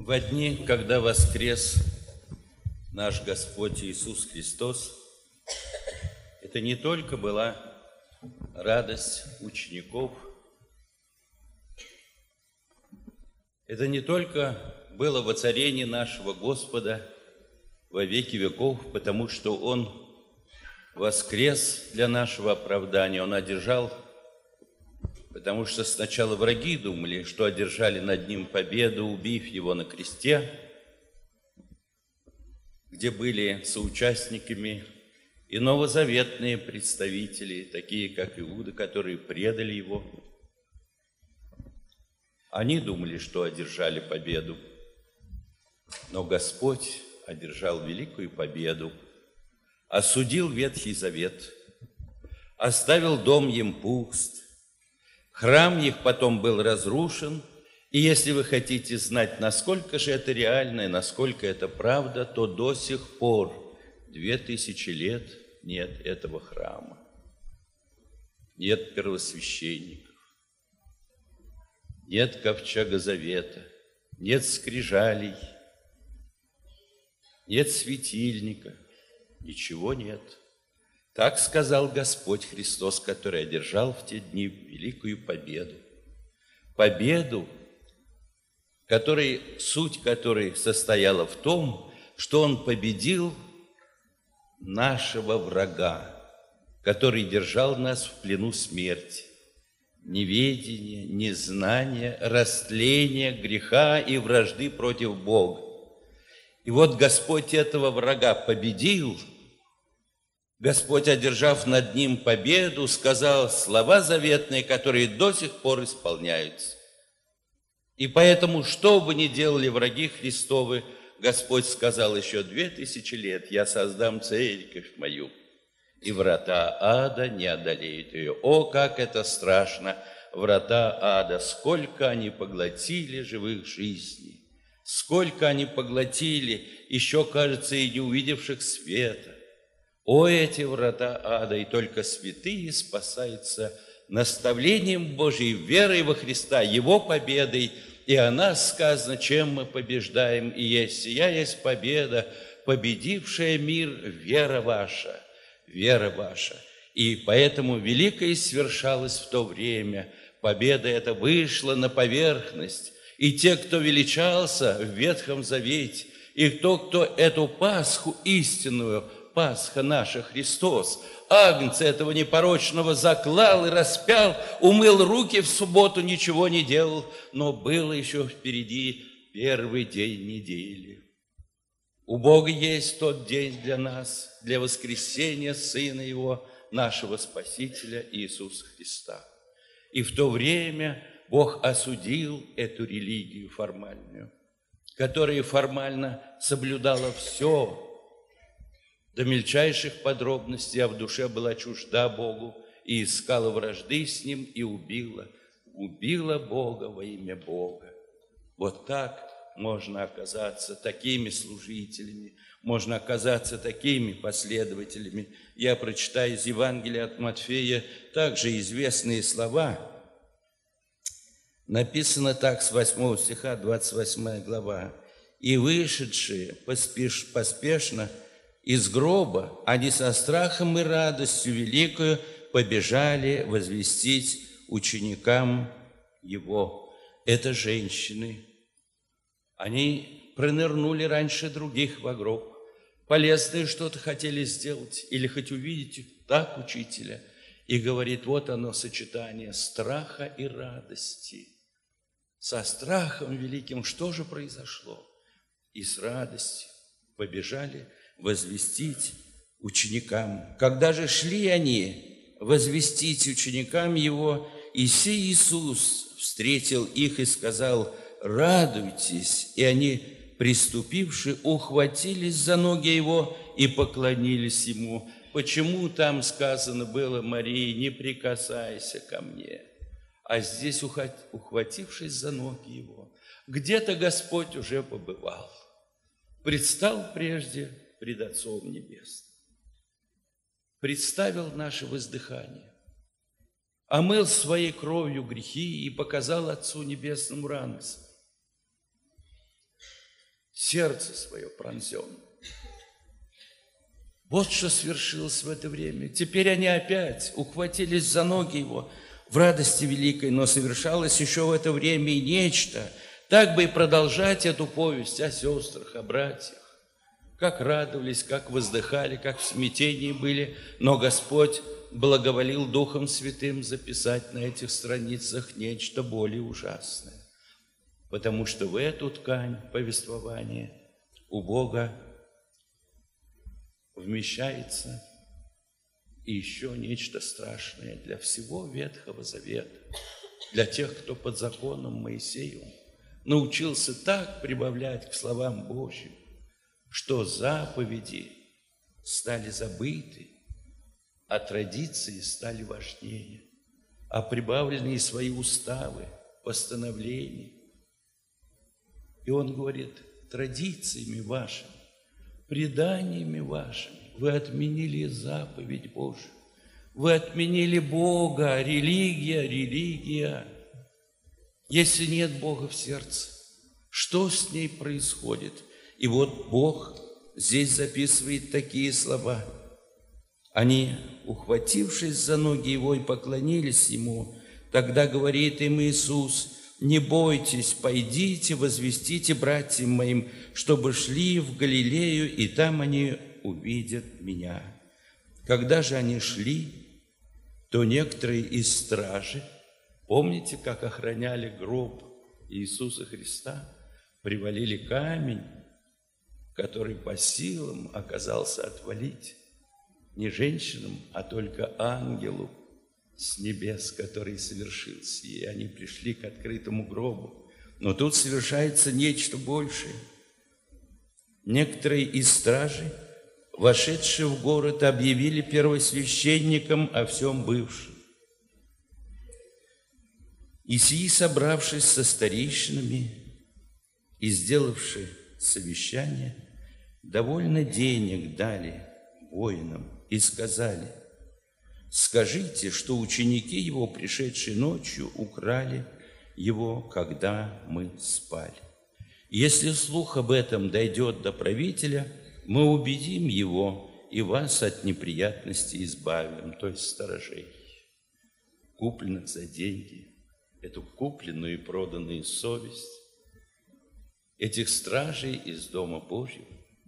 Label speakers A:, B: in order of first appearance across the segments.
A: Во дни, когда воскрес наш Господь Иисус Христос, это не только была радость учеников, это не только было воцарение нашего Господа во веки веков, потому что Он воскрес для нашего оправдания, Он одержал, потому что сначала враги думали, что одержали над Ним победу, убив Его на кресте, где были соучастниками и новозаветные представители, такие как Иуда, которые предали Его. Они думали, что одержали победу, но Господь одержал великую победу, осудил Ветхий Завет, оставил дом им пуст, храм их потом был разрушен, и если вы хотите знать, насколько же это реально и насколько это правда, то до сих пор, 2000 лет, нет этого храма, нет первосвященников, нет ковчега завета, нет скрижалей, нет светильника, ничего нет. Так сказал Господь Христос, который одержал в те дни великую победу. Победу, суть которой состояла в том, что Он победил нашего врага, который держал нас в плену смерти, неведения, незнания, растления, греха и вражды против Бога. И вот Господь этого врага победил. Господь, одержав над ним победу, сказал слова заветные, которые до сих пор исполняются. И поэтому, что бы ни делали враги Христовы, Господь сказал: еще 2000 лет я создам церковь мою, и врата ада не одолеют ее. О, как это страшно! Врата ада, сколько они поглотили живых жизней, сколько они поглотили, еще, кажется, и не увидевших света. О, эти врата ада, и только святые спасаются наставлением Божьей, верой во Христа, Его победой. И о нас сказано, чем мы побеждаем, и есть сия есть победа, победившая мир, вера ваша, вера ваша. И поэтому великое свершалось в то время, победа эта вышла на поверхность, и те, кто величался в Ветхом Завете, и кто эту Пасху истинную, Пасха наша, Христос, Агнца этого непорочного заклал и распял, умыл руки в субботу, ничего не делал, но было еще впереди первый день недели. У Бога есть тот день для нас, для воскресения Сына Его, нашего Спасителя Иисуса Христа. И в то время Бог осудил эту религию формальную, которая формально соблюдала все, до мельчайших подробностей, а в душе была чужда Богу и искала вражды с Ним и убила Бога во имя Бога. Вот так можно оказаться такими служителями, можно оказаться такими последователями. Я прочитаю из Евангелия от Матфея также известные слова. Написано так с 8 стиха, 28 глава. «И вышедшие поспешно из гроба, они со страхом и радостью великою побежали возвестить ученикам Его». Это женщины. Они пронырнули раньше других во гроб. Полезное что-то хотели сделать или хоть увидеть так учителя. И говорит, вот оно сочетание страха и радости. Со страхом великим что же произошло? И с радостью побежали возвестить ученикам. Когда же шли они возвестить ученикам Его, и сей Иисус встретил их и сказал: радуйтесь. И они, приступивши, ухватились за ноги Его и поклонились Ему. Почему там сказано было Марии: не прикасайся ко мне? А здесь, ухватившись за ноги Его, где-то Господь уже побывал, предстал прежде пред Отцом Небесным, представил наше воздыхание, омыл своей кровью грехи и показал Отцу Небесному раны. сердце свое пронзен. Вот что свершилось в это время. Теперь они опять ухватились за ноги его в радости великой, но совершалось еще в это время и нечто. Так бы и продолжать эту повесть о сестрах, о братьях. Как радовались, как воздыхали, как в смятении были. Но Господь благоволил Духом Святым записать на этих страницах нечто более ужасное. Потому что в эту ткань повествования у Бога вмещается и еще нечто страшное для всего Ветхого Завета, для тех, кто под законом Моисеевым научился так прибавлять к словам Божьим, что заповеди стали забыты, а традиции стали важнее, а прибавленные свои уставы, постановления. И он говорит: традициями вашими, преданиями вашими вы отменили заповедь Божию, вы отменили Бога, религия. Если нет Бога в сердце, что с ней происходит? И вот Бог здесь записывает такие слова. Они, ухватившись за ноги Его, и поклонились Ему. Тогда говорит им Иисус: не бойтесь, пойдите, возвестите братьям моим, чтобы шли в Галилею, и там они увидят Меня. Когда же они шли, то некоторые из стражи, помните, как охраняли гроб Иисуса Христа, привалили камень, который по силам оказался отвалить не женщинам, а только ангелу с небес, который совершился. И они пришли к открытому гробу. Но тут совершается нечто большее. Некоторые из стражей, вошедшие в город, объявили первосвященникам о всем бывшем. И сии, собравшись со старейшинами и сделавши совещание, довольно денег дали воинам и сказали: скажите, что ученики его, пришедшие ночью, украли его, когда мы спали. Если слух об этом дойдет до правителя, мы убедим его и вас от неприятностей избавим, то есть сторожей, купленных за деньги, эту купленную и проданную совесть, этих стражей из Дома Божьего,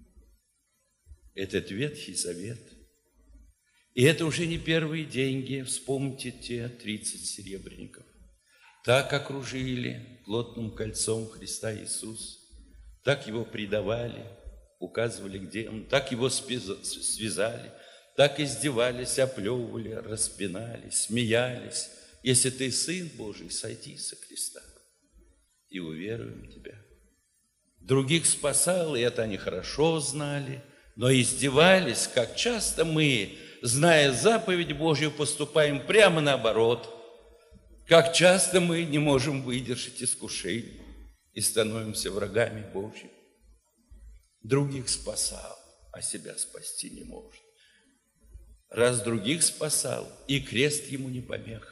A: этот Ветхий Завет. И это уже не первые деньги. Вспомните те 30 серебряников. Так окружили плотным кольцом Христа Иисуса, так Его предавали, указывали, где Он, так Его связали, так издевались, оплевывали, распинали, смеялись. Если ты Сын Божий, сойди со креста, и уверуем Тебя. Других спасал, и это они хорошо знали, но издевались, как часто мы, зная заповедь Божью, поступаем прямо наоборот. Как часто мы не можем выдержать искушений и становимся врагами Божьими. Других спасал, а себя спасти не может. Раз других спасал, и крест ему не помеха.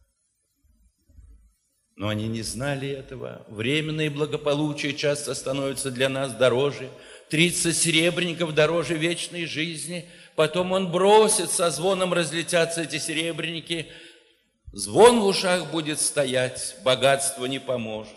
A: Но они не знали этого. Временное благополучие часто становится для нас дороже. 30 серебряников дороже вечной жизни. Потом он бросит, со звоном разлетятся эти серебряники. Звон в ушах будет стоять, богатство не поможет.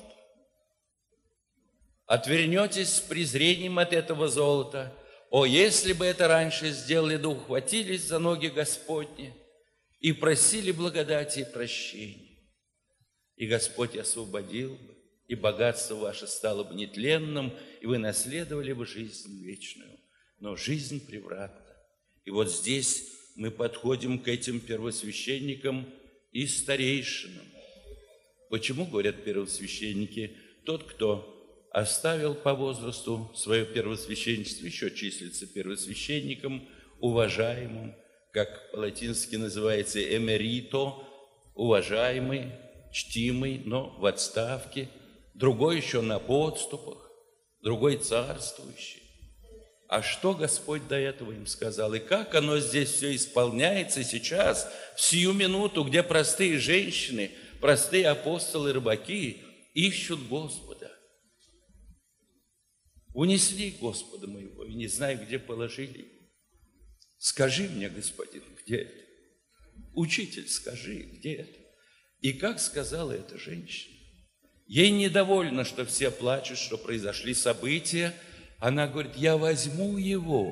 A: Отвернетесь с презрением от этого золота. О, если бы это раньше сделали, да ухватились за ноги Господни и просили благодати и прощения. И Господь освободил бы, и богатство ваше стало бы нетленным, и вы наследовали бы жизнь вечную. Но жизнь превратна. И вот здесь мы подходим к этим первосвященникам и старейшинам. Почему, говорят первосвященники, тот, кто оставил по возрасту свое первосвященничество, еще числится первосвященником, уважаемым, как по-латински называется эмерито, уважаемый, чтимый, но в отставке, другой еще на подступах, другой царствующий. А что Господь до этого им сказал? И как оно здесь все исполняется сейчас, в сию минуту, где простые женщины, простые апостолы, рыбаки ищут Господа. Унесли Господа моего, и не знаю, где положили. Скажи мне, господин, где это? Учитель, скажи, где это? И как сказала эта женщина? Ей недовольно, что все плачут, что произошли события. Она говорит, я возьму его.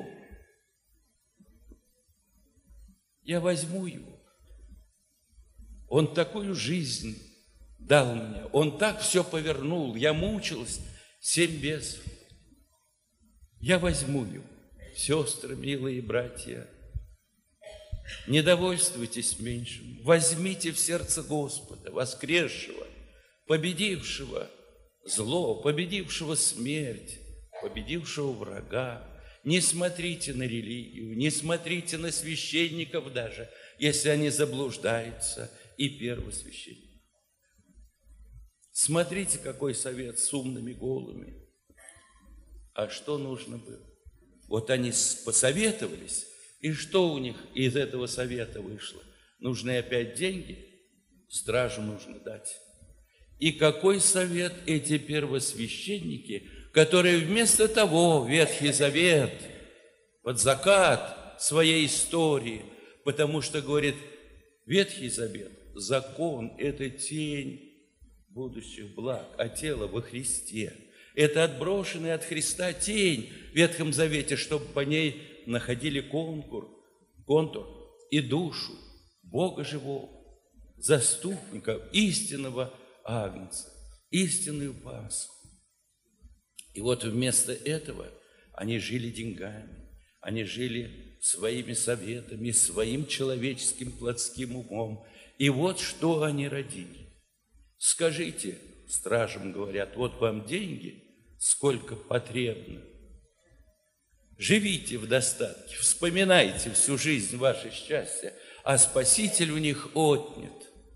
A: Я возьму его. Он такую жизнь дал мне. Он так все повернул. Я мучилась 7 бесов. Я возьму его. Сестры, милые братья, не довольствуйтесь меньшим. Возьмите в сердце Господа, воскресшего, победившего зло, победившего смерть, победившего врага. Не смотрите на религию, не смотрите на священников даже, если они заблуждаются, и первосвященников. Смотрите, какой совет с умными головами. А что нужно было? Вот они посоветовались, и что у них из этого совета вышло? Нужны опять деньги, стражу нужно дать. И какой совет эти первосвященники, которые вместо того Ветхий Завет, под закат своей истории, потому что, говорит, Ветхий Завет, закон – это тень будущих благ, а тело во Христе. Это отброшенная от Христа тень в Ветхом Завете, чтобы по ней находили контур и душу Бога живого, заступника, истинного Агнца, истинную Пасху. И вот вместо этого они жили деньгами, они жили своими советами, своим человеческим плотским умом. И вот что они родили. Скажите, стражам говорят, вот вам деньги, сколько потребно. Живите в достатке, вспоминайте всю жизнь ваше счастье, а Спаситель у них отнят.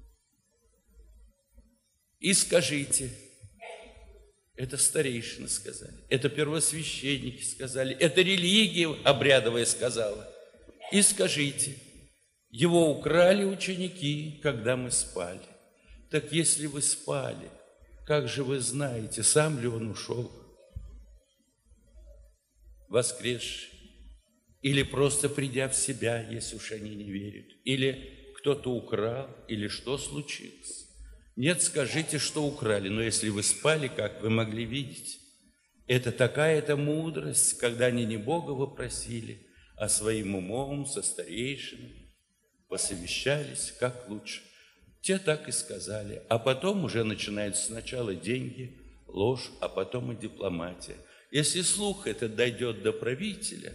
A: И скажите, это старейшины сказали, это первосвященники сказали, это религия обрядовая сказала. И скажите, его украли ученики, когда мы спали. Так если вы спали, как же вы знаете, сам ли он ушел? Воскресший? Или просто придя в себя, если уж они не верят? Или кто-то украл? Или что случилось? Нет, скажите, что украли, но если вы спали, как вы могли видеть? Это такая-то мудрость, когда они не Бога вопросили, а своим умом со старейшинами посовещались, как лучше. Те так и сказали, а потом уже начинаются сначала деньги, ложь, а потом и дипломатия. Если слух этот дойдет до правителя,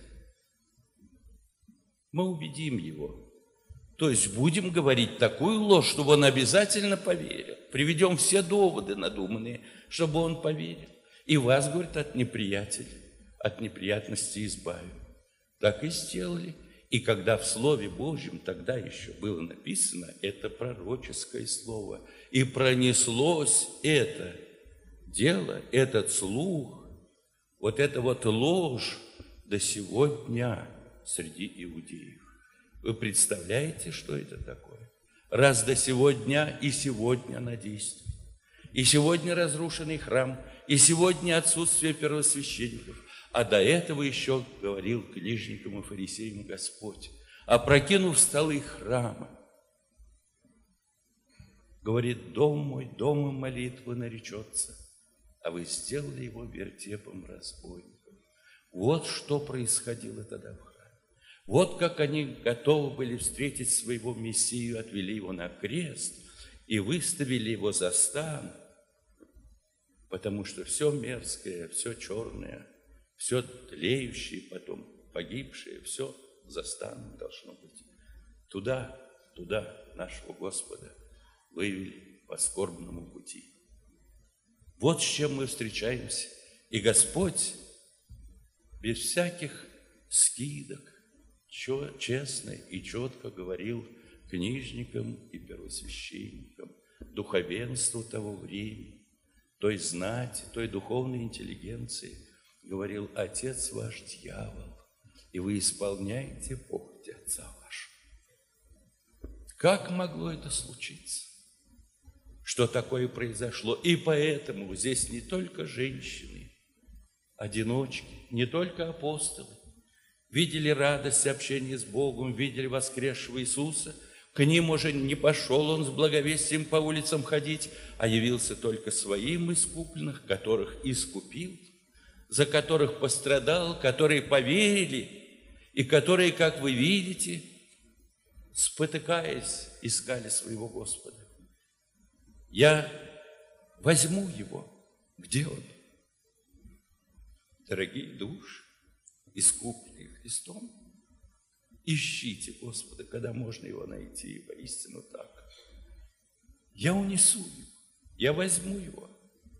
A: мы убедим его. То есть будем говорить такую ложь, чтобы он обязательно поверил. Приведем все доводы надуманные, чтобы он поверил. И вас, говорит, от неприятностей избавим. Так и сделали. И когда в Слове Божьем тогда еще было написано, это пророческое слово, и пронеслось это дело, этот слух, вот эта вот ложь до сего дня среди иудеев. Вы представляете, что это такое? Раз до сего дня и сегодня она действует. И сегодня разрушенный храм, и сегодня отсутствие первосвященников. А до этого еще говорил книжникам и фарисеям Господь, опрокинув столы храма. Говорит, дом мой, домом молитвы наречется, а вы сделали его вертепом разбойников. Вот что происходило тогда в храме. Вот как они готовы были встретить своего Мессию, отвели его на крест и выставили его за стан, потому что все мерзкое, все черное, все тлеющее, потом погибшее, все за станом должно быть. Туда нашего Господа вывели по скорбному пути. Вот с чем мы встречаемся. И Господь без всяких скидок честно и четко говорил книжникам и первосвященникам, духовенству того времени, той знати, той духовной интеллигенции, говорил, отец ваш дьявол, и вы исполняете похоть отца вашего. Как могло это случиться? Что такое произошло? И поэтому здесь не только женщины, одиночки, не только апостолы, видели радость общения с Богом, видели воскресшего Иисуса. К ним уже не пошел он с благовестием по улицам ходить, а явился только своим искупленных, которых искупил, за которых пострадал, которые поверили, и которые, как вы видите, спотыкаясь, искали своего Господа. Я возьму его. Где он? Дорогие души, искупленные Христом, ищите Господа, когда можно его найти, воистину так. Я унесу его, я возьму его.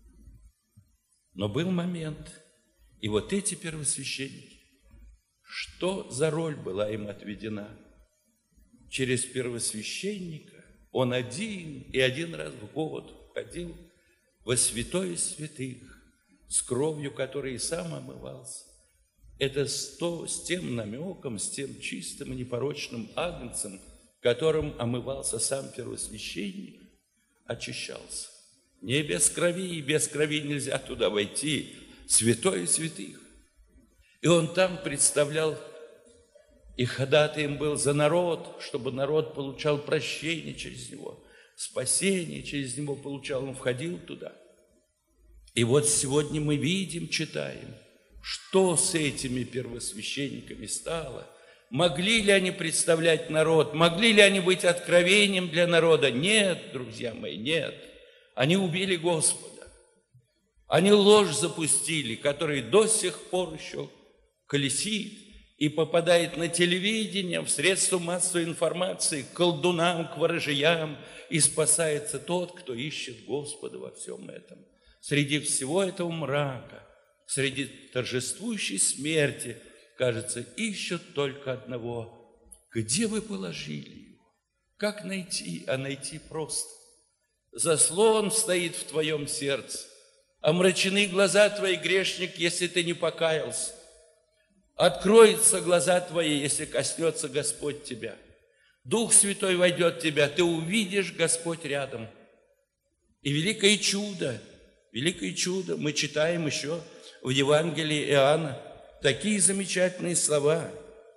A: Но был момент, и вот эти первосвященники, что за роль была им отведена? Через первосвященника он один раз в год входил во святое святых, с кровью, которой и сам омывался. Это с тем намеком, с тем чистым и непорочным агнцем, которым омывался сам первосвященник, очищался. Не без крови, и без крови нельзя туда войти, святое святых. И он там представлял, и ходатаем был за народ, чтобы народ получал прощение через него, спасение через него получал, он входил туда. И вот сегодня мы видим, читаем, что с этими первосвященниками стало. Могли ли они представлять народ? Могли ли они быть откровением для народа? Нет, друзья мои, нет. Они убили Господа. Они ложь запустили, которая до сих пор еще колесит и попадает на телевидение, в средства массовой информации, к колдунам, к ворожьям, и спасается тот, кто ищет Господа во всем этом. Среди всего этого мрака, среди торжествующей смерти, кажется, ищут только одного. Где вы положили его? Как найти? А найти просто. Заслон стоит в твоем сердце. Омрачены глаза твои, грешник, если ты не покаялся. Откроются глаза твои, если коснется Господь тебя. Дух Святой войдет в тебя, ты увидишь Господь рядом. И великое чудо, мы читаем еще в Евангелии Иоанна такие замечательные слова.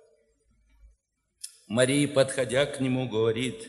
A: Мария, подходя к нему, говорит: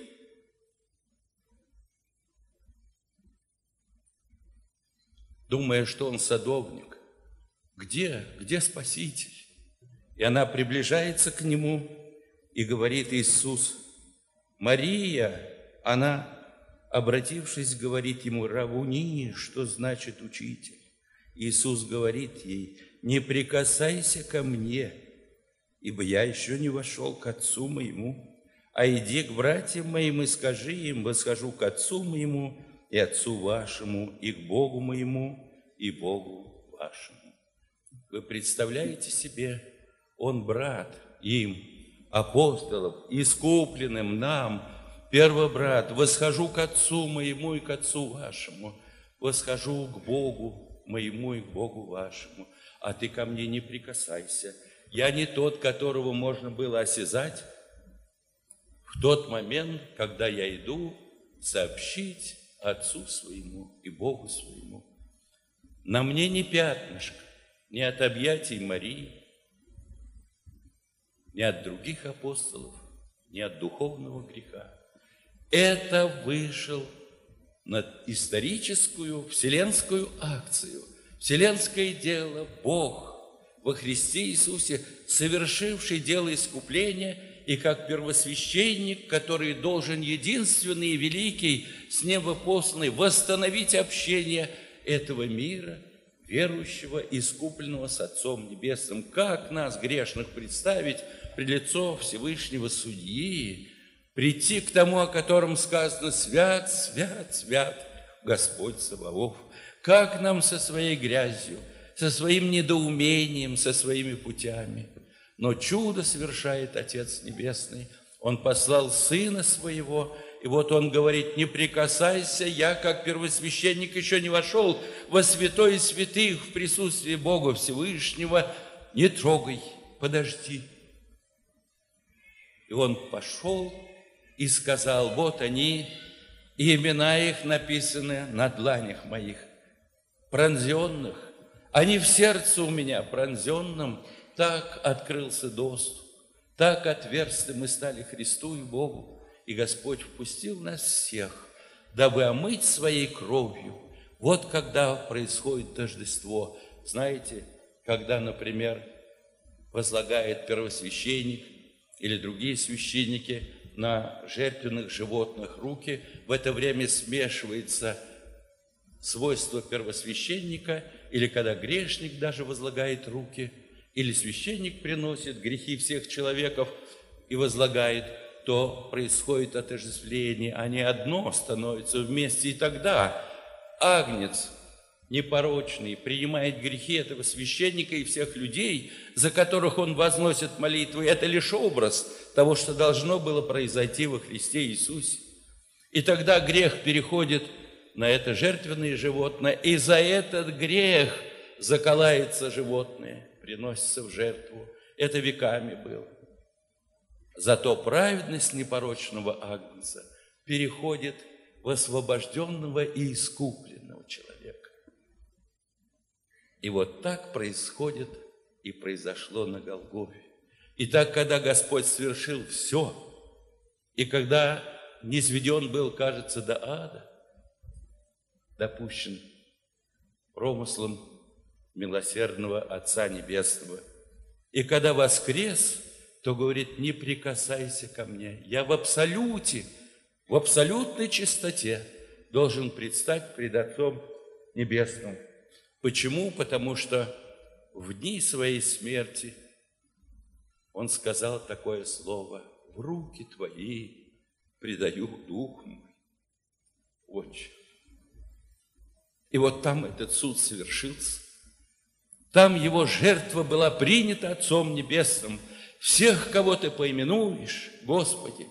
A: думая, что он садовник, где Спаситель? И она приближается к нему и говорит: Иисус, Мария, она, обратившись, говорит ему: Равуни, что значит учитель? Иисус говорит ей: не прикасайся ко мне, ибо я еще не вошел к Отцу моему, а иди к братьям моим и скажи им: восхожу к Отцу моему и Отцу вашему, и к Богу моему и Богу вашему. Вы представляете себе, он брат им, апостолов, искупленным нам, первобрат, восхожу к Отцу моему и к Отцу вашему, восхожу к Богу моему и к Богу вашему, а ты ко мне не прикасайся. Я не тот, которого можно было осязать в тот момент, когда я иду сообщить Отцу своему и Богу своему. На мне не пятнышко, ни от объятий Марии, ни от других апостолов, ни от духовного греха. Это вышел на историческую, вселенскую акцию, вселенское дело, Бог во Христе Иисусе, совершивший дело искупления, и как первосвященник, который должен единственный и великий, с неба посланный, восстановить общение этого мира, верующего, искупленного с Отцом Небесным. Как нас, грешных, представить пред лицо Всевышнего Судьи, прийти к тому, о котором сказано: «Свят, свят, свят Господь Саваоф». Как нам со своей грязью, со своим недоумением, со своими путями? Но чудо совершает Отец Небесный. Он послал Сына Своего, и вот Он говорит: не прикасайся, я, как первосвященник, еще не вошел во святое святых в присутствии Бога Всевышнего, не трогай, подожди. И Он пошел и сказал: вот они, и имена их написаны на дланях моих, пронзенных, а не в сердце у меня пронзенном так открылся доступ, так отверсты мы стали Христу и Богу, и Господь впустил нас всех, дабы омыть своей кровью. Вот когда происходит тождество. Знаете, когда, например, возлагает первосвященник или другие священники на жертвенных животных руки, в это время смешивается свойство первосвященника, или когда грешник даже возлагает руки, или священник приносит грехи всех человеков и возлагает, то происходит отождествление, они одно становятся вместе, и тогда агнец непорочный принимает грехи этого священника и всех людей, за которых он возносит молитвы. Это лишь образ того, что должно было произойти во Христе Иисусе. И тогда грех переходит на это жертвенное животное, и за этот грех заколается животное, приносится в жертву. Это веками было. Зато праведность непорочного агнца переходит в освобожденного и искупленного человека. И вот так происходит и произошло на Голгофе. Итак, когда Господь совершил все, и когда низведен был, кажется, до ада, допущен промыслом милосердного Отца Небесного, и когда воскрес, то говорит: не прикасайся ко мне. Я в абсолюте, в абсолютной чистоте должен предстать пред Отцом Небесным. Почему? Потому что в дни своей смерти Он сказал такое слово: в руки Твои предаю дух мой, Отче. И вот там этот суд совершился. Там Его жертва была принята Отцом Небесным. Всех, кого Ты поименуешь, Господи,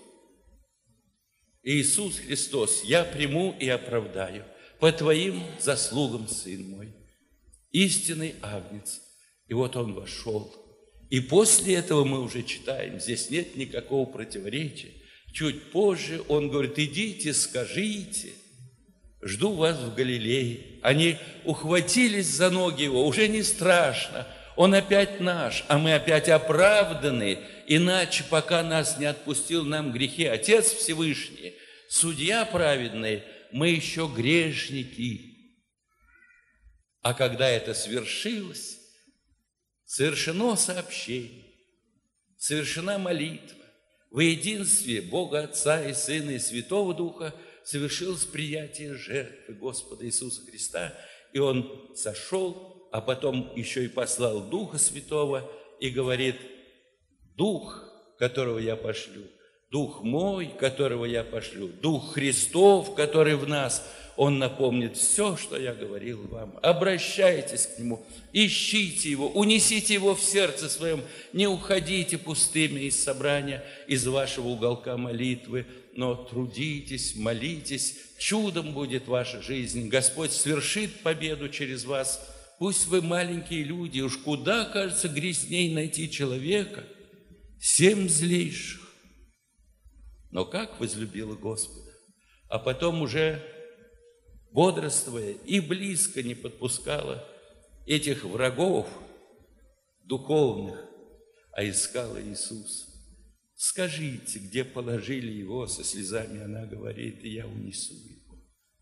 A: Иисус Христос, я приму и оправдаю по Твоим заслугам, Сын мой, истинный агнец. И вот Он вошел. И после этого мы уже читаем, здесь нет никакого противоречия. Чуть позже Он говорит: идите, скажите, жду вас в Галилее. Они ухватились за ноги Его, уже не страшно. Он опять наш, а мы опять оправданы. Иначе, пока нас не отпустил нам грехи Отец Всевышний, Судья праведный, мы еще грешники. А когда это свершилось, совершено сообщение, совершена молитва. В единстве Бога Отца и Сына и Святого Духа совершилось приятие жертвы Господа Иисуса Христа. И Он сошел, а потом еще и послал Духа Святого и говорит: Дух, которого я пошлю, Дух мой, которого я пошлю, Дух Христов, который в нас, Он напомнит все, что я говорил вам. Обращайтесь к Нему, ищите Его, унесите Его в сердце своем, не уходите пустыми из собрания, из вашего уголка молитвы, но трудитесь, молитесь, чудом будет ваша жизнь. Господь свершит победу через вас. Пусть вы маленькие люди, уж куда, кажется, грязней найти человека, 7 злейших. Но как возлюбила Господа, а потом уже бодрствуя и близко не подпускала этих врагов духовных, а искала Иисуса. Скажите, где положили Его, со слезами она говорит, и я унесу Его.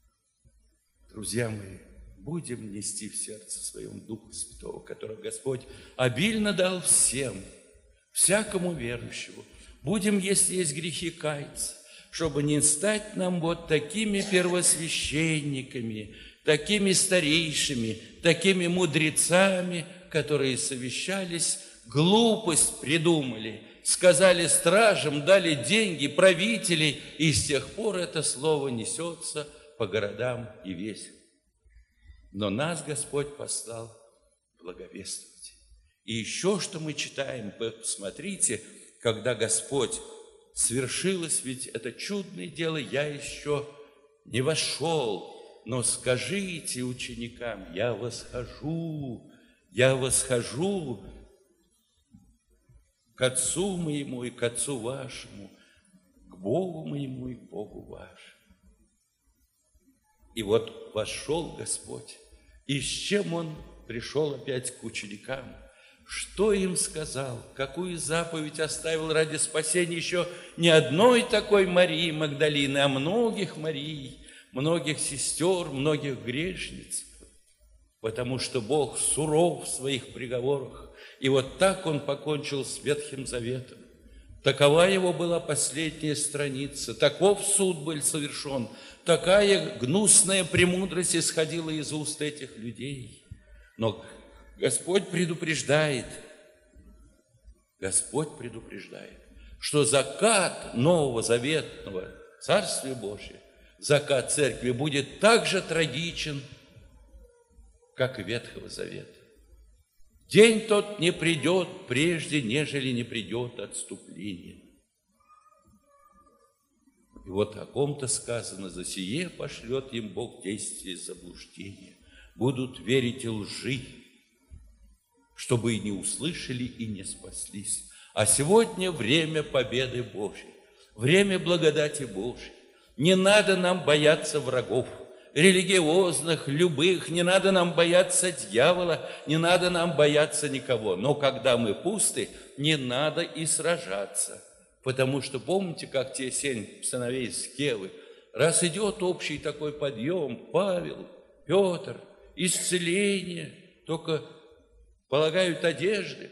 A: Друзья мои, будем нести в сердце своем Духа Святого, которого Господь обильно дал всем, всякому верующему. Будем, если есть грехи, каяться, чтобы не стать нам вот такими первосвященниками, такими старейшими, такими мудрецами, которые совещались, глупость придумали, сказали стражам, дали деньги, правителей, и с тех пор это слово несется по городам и весям. Но нас Господь послал благовествовать. И еще что мы читаем, посмотрите, когда Господь свершилось, ведь это чудное дело, я еще не вошел, но скажите ученикам, я восхожу к Отцу моему и к Отцу вашему, к Богу моему и к Богу вашему. И вот вошел Господь, и с чем Он пришел опять к ученикам. Что им сказал? Какую заповедь оставил ради спасения еще не одной такой Марии Магдалины, а многих Марий, многих сестер, многих грешниц? Потому что Бог суров в своих приговорах. И вот так Он покончил с Ветхим Заветом. Такова его была последняя страница, таков суд был совершен, такая гнусная премудрость исходила из уст этих людей. Но Господь предупреждает, что закат Нового Заветного Царствия Божия, закат Церкви будет так же трагичен, как и Ветхого Завета. День тот не придет прежде, нежели не придет отступление. И вот о ком-то сказано: за сие пошлет им Бог действие заблуждения. Будут верить и лжи, чтобы и не услышали, и не спаслись. А сегодня время победы Божьей, время благодати Божьей. Не надо нам бояться врагов, религиозных, любых, не надо нам бояться дьявола, не надо нам бояться никого. Но когда мы пусты, не надо и сражаться. Потому что помните, как те 7 сыновей Скевы, раз идет общий такой подъем, Павел, Петр, исцеление, только полагают одежды,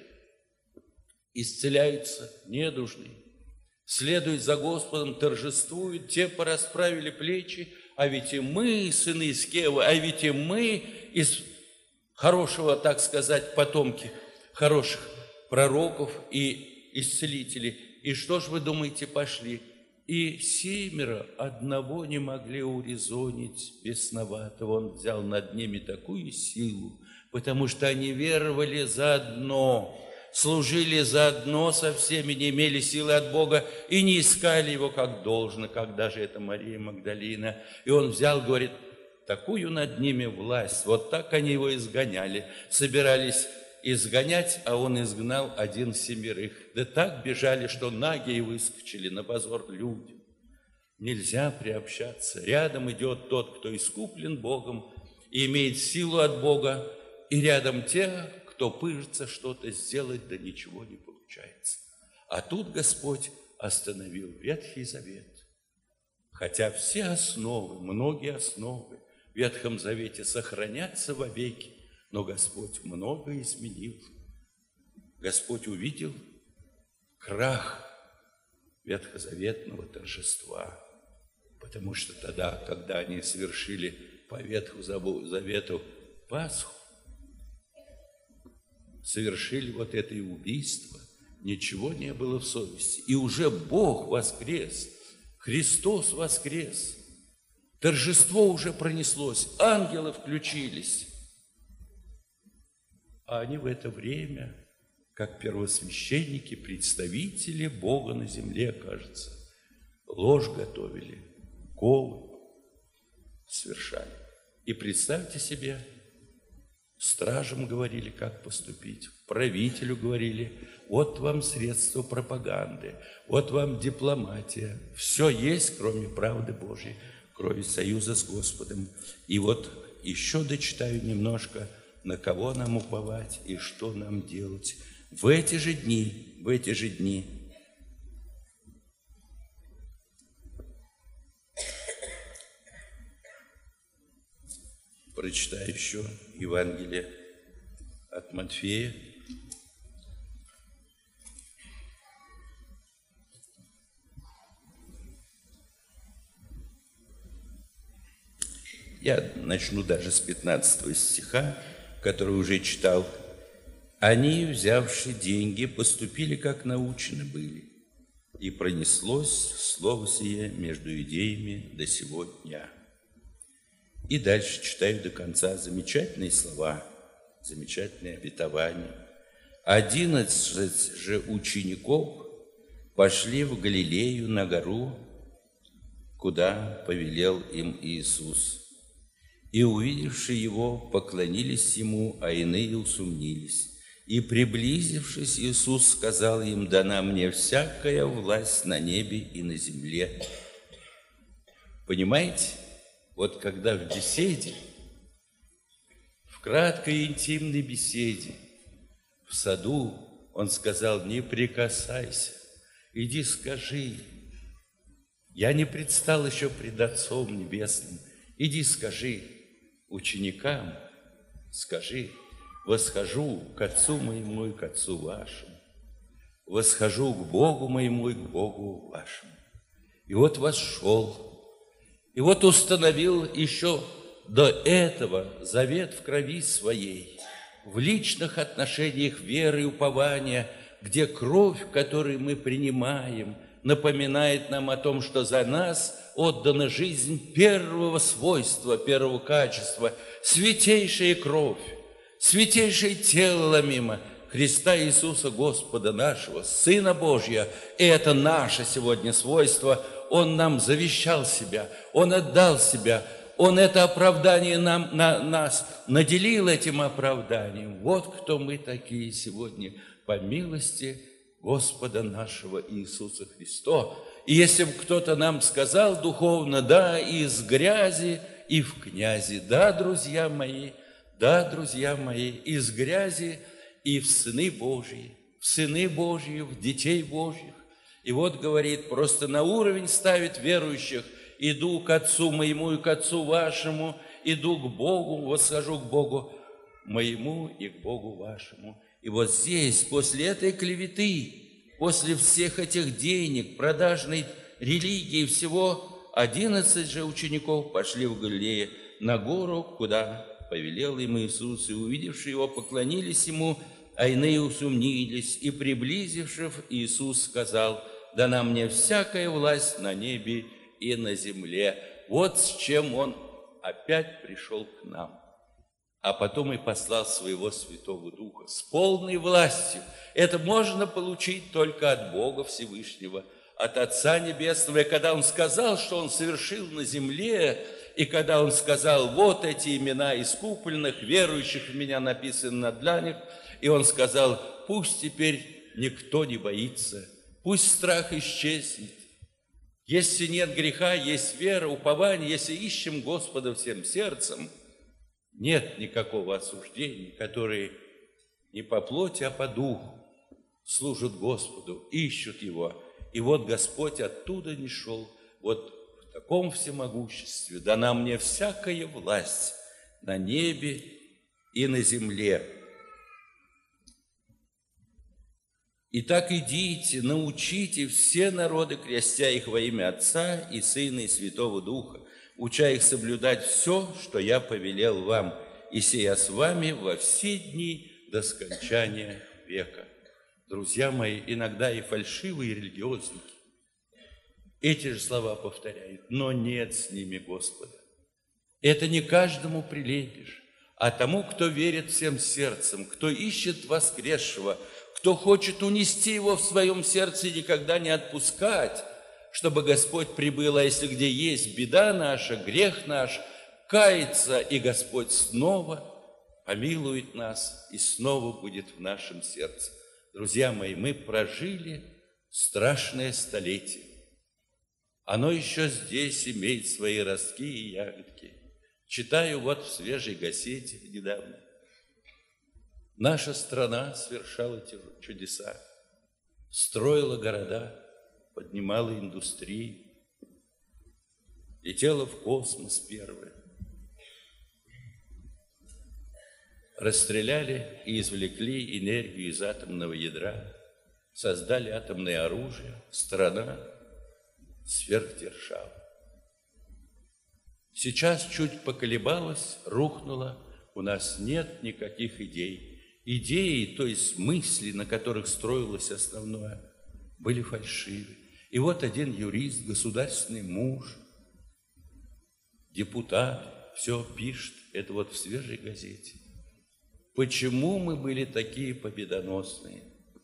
A: исцеляются недужные, следуют за Господом, торжествуют, те порасправили плечи. А ведь и мы, сыны Скевы, а ведь и мы из хорошего, так сказать, потомки хороших пророков и исцелителей. И что ж вы думаете, пошли? И 7 одного не могли урезонить бесноватого. Он взял над ними такую силу, потому что они веровали заодно, служили заодно со всеми, не имели силы от Бога и не искали Его как должно, как даже это Мария Магдалина. И Он взял, говорит, такую над ними власть. Вот так они Его изгоняли. Собирались изгонять, а Он изгнал 7. Да так бежали, что ноги и выскочили на позор людям. Нельзя приобщаться. Рядом идет тот, кто искуплен Богом и имеет силу от Бога, и рядом те, кто пыжится что-то сделать, да ничего не получается. А тут Господь остановил Ветхий Завет. Хотя все основы, многие основы в Ветхом Завете сохранятся вовеки, но Господь много изменил. Господь увидел крах ветхозаветного торжества, потому что тогда, когда они совершили по Ветхому Завету Пасху, совершили вот это и убийство, ничего не было в совести. И уже Бог воскрес, Христос воскрес, торжество уже пронеслось, ангелы включились. А они в это время, как первосвященники, представители Бога на земле, кажется, ложь готовили, колы совершали. И представьте себе, стражам говорили, как поступить, правителю говорили, вот вам средства пропаганды, вот вам дипломатия. Все есть, кроме правды Божьей, кроме союза с Господом. И вот еще дочитаю немножко, на кого нам уповать и что нам делать. В эти же дни прочитаю еще Евангелие от Матфея. Я начну даже с 15 стиха, который уже читал. Они, взявши деньги, поступили, как научены были, и пронеслось слово сие между иудеями до сего дня. И дальше читаю до конца замечательные слова, замечательные обетования. 11 же учеников пошли в Галилею на гору, куда повелел им Иисус. И, увидевши Его, поклонились Ему, а иные усомнились. И, приблизившись, Иисус сказал им: «Дана мне всякая власть на небе и на земле». Понимаете? Вот когда в беседе, в В краткой интимной беседе в саду он сказал: не прикасайся, иди скажи. Я не предстал еще пред Отцом Небесным. Иди скажи ученикам, скажи: восхожу к Отцу моему и к Отцу вашему, восхожу к Богу моему и к Богу вашему. И вот вошел, и вот установил еще до этого завет в крови своей, в личных отношениях веры и упования, где кровь, которую мы принимаем, напоминает нам о том, что за нас отдана жизнь первого свойства, первого качества, святейшая кровь, святейшее тело ломимо Христа Иисуса Господа нашего, Сына Божия. И это наше сегодня свойство. Он нам завещал себя, Он отдал себя, Он это оправдание нас наделил этим оправданием. Вот кто мы такие сегодня по милости Господа нашего Иисуса Христа. И если бы кто-то нам сказал духовно: да, из грязи и в князи, да, друзья мои, из грязи и в сыны Божьи, в детей Божьих. И вот говорит, просто на уровень ставит верующих: иду к Отцу моему и к Отцу вашему, иду к Богу, восхожу к Богу моему и к Богу вашему. И вот здесь, после этой клеветы, после всех этих денег, продажной религии, всего 11 же учеников пошли в Галилею на гору, куда повелел им Иисус, и, увидевши его, поклонились ему, а иные усомнились. И, приблизившись, Иисус сказал: дана мне всякая власть на небе и на земле. Вот с чем Он опять пришел к нам. А потом и послал своего Святого Духа с полной властью. Это можно получить только от Бога Всевышнего, от Отца Небесного. И когда Он сказал, что Он совершил на земле, и когда Он сказал: вот эти имена искупленных, верующих в Меня написаны на дланях, и Он сказал: пусть теперь никто не боится, пусть страх исчезнет. Если нет греха, есть вера, упование, если ищем Господа всем сердцем, нет никакого осуждения, которые не по плоти, а по духу служат Господу, ищут Его. И вот Господь оттуда не шел, вот в таком всемогуществе дана мне всякая власть на небе и на земле. Итак, идите, научите все народы, крестя их во имя Отца и Сына и Святого Духа, уча их соблюдать все, что я повелел вам, и сия с вами во все дни до скончания века. Друзья мои, иногда и фальшивые религиозники эти же слова повторяют, но нет с ними Господа. Это не каждому прилепишь, а тому, кто верит всем сердцем, кто ищет воскресшего, кто хочет унести его в своем сердце и никогда не отпускать, чтобы Господь прибыл. А если где есть беда наша, грех наш, кается, и Господь снова помилует нас и снова будет в нашем сердце. Друзья мои, мы прожили страшное столетие. Оно еще здесь имеет свои ростки и ягодки. Читаю вот в свежей газете недавно. Наша страна совершала чудеса, строила города, поднимала индустрии, летела в космос первая. Расстреляли и извлекли энергию из атомного ядра, создали атомное оружие, страна сверхдержава. Сейчас чуть поколебалась, рухнула, у нас нет никаких идей. Идеи, то есть мысли, на которых строилось основное, были фальшивы. И вот один юрист, государственный муж, депутат, все пишет, это вот в свежей газете. Почему мы были такие победоносные?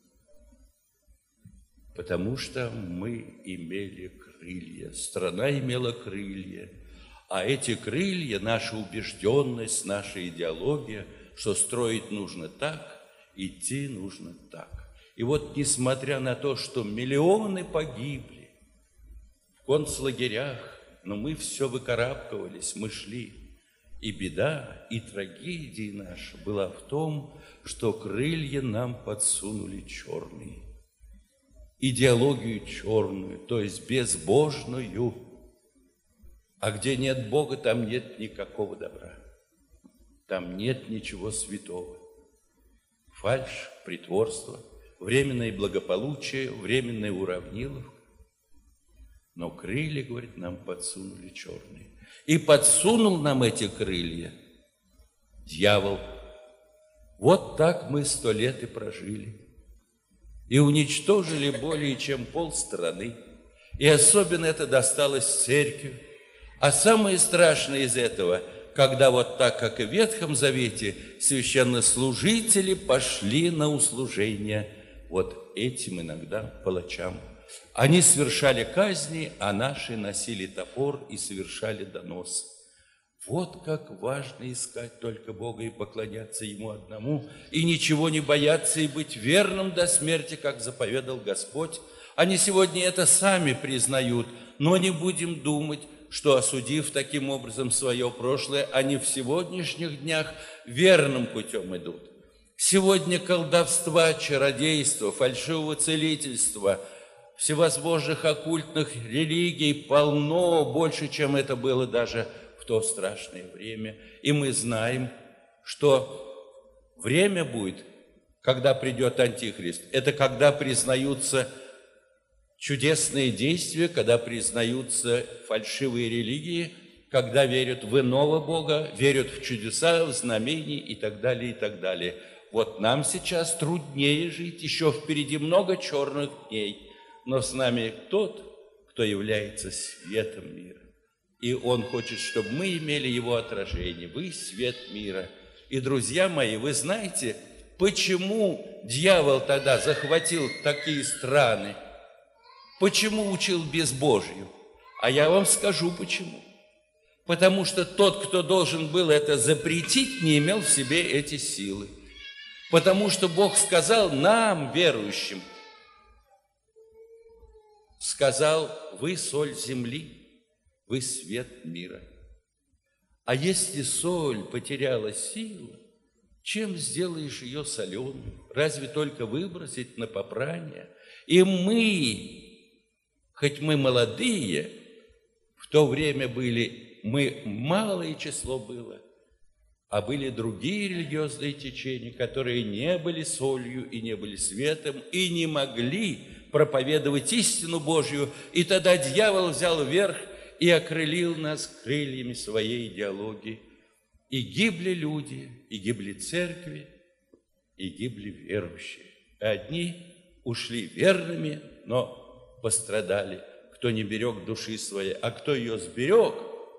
A: Потому что мы имели крылья, страна имела крылья, а эти крылья, наша убежденность, наша идеология, что строить нужно так, идти нужно так. И вот несмотря на то, что миллионы погибли в концлагерях, но мы все выкарабкивались, мы шли. И беда, и трагедия наша была в том, что крылья нам подсунули черные, идеологию черную, то есть безбожную. А где нет Бога, там нет никакого добра, там нет ничего святого. Фальшь, притворство, временное благополучие, временная уравниловка. Но крылья, говорит, нам подсунули черные. И подсунул нам эти крылья дьявол. Вот так мы 100 лет и прожили. И уничтожили более чем полстраны. И особенно это досталось церкви. А самое страшное из этого, когда вот так, как и в Ветхом Завете, священнослужители пошли на услужение вот этим иногда палачам. Они совершали казни, а наши носили топор и совершали донос. Вот как важно искать только Бога и поклоняться Ему одному, и ничего не бояться, и быть верным до смерти, как заповедал Господь. Они сегодня это сами признают, но не будем думать, что, осудив таким образом свое прошлое, они в сегодняшних днях верным путем идут. Сегодня колдовства, чародейства, фальшивого целительства, всевозможных оккультных религий полно, больше, чем это было даже в то страшное время. И мы знаем, что время будет, когда придет Антихрист. Это когда признаются чудесные действия, когда признаются фальшивые религии, когда верят в иного Бога, верят в чудеса, в знамения и так далее, и так далее. Вот нам сейчас труднее жить, еще впереди много черных дней, но с нами тот, кто является светом мира. И Он хочет, чтобы мы имели Его отражение. Вы свет мира. И, друзья мои, вы знаете, почему дьявол тогда захватил такие страны? Почему учил безбожию? А я вам скажу, почему. Потому что тот, кто должен был это запретить, не имел в себе эти силы. Потому что Бог сказал нам, верующим, сказал: вы соль земли, вы свет мира. А если соль потеряла силу, чем сделаешь ее соленую? Разве только выбросить на попрание? И мы, хоть мы молодые, в то время были, мы малое число было, а были другие религиозные течения, которые не были солью и не были светом, и не могли проповедовать истину Божью. И тогда дьявол взял верх и окрылил нас крыльями своей идеологии. И гибли люди, и гибли церкви, и гибли верующие. Одни ушли верными, но пострадали, кто не берег души своей, а кто ее сберег,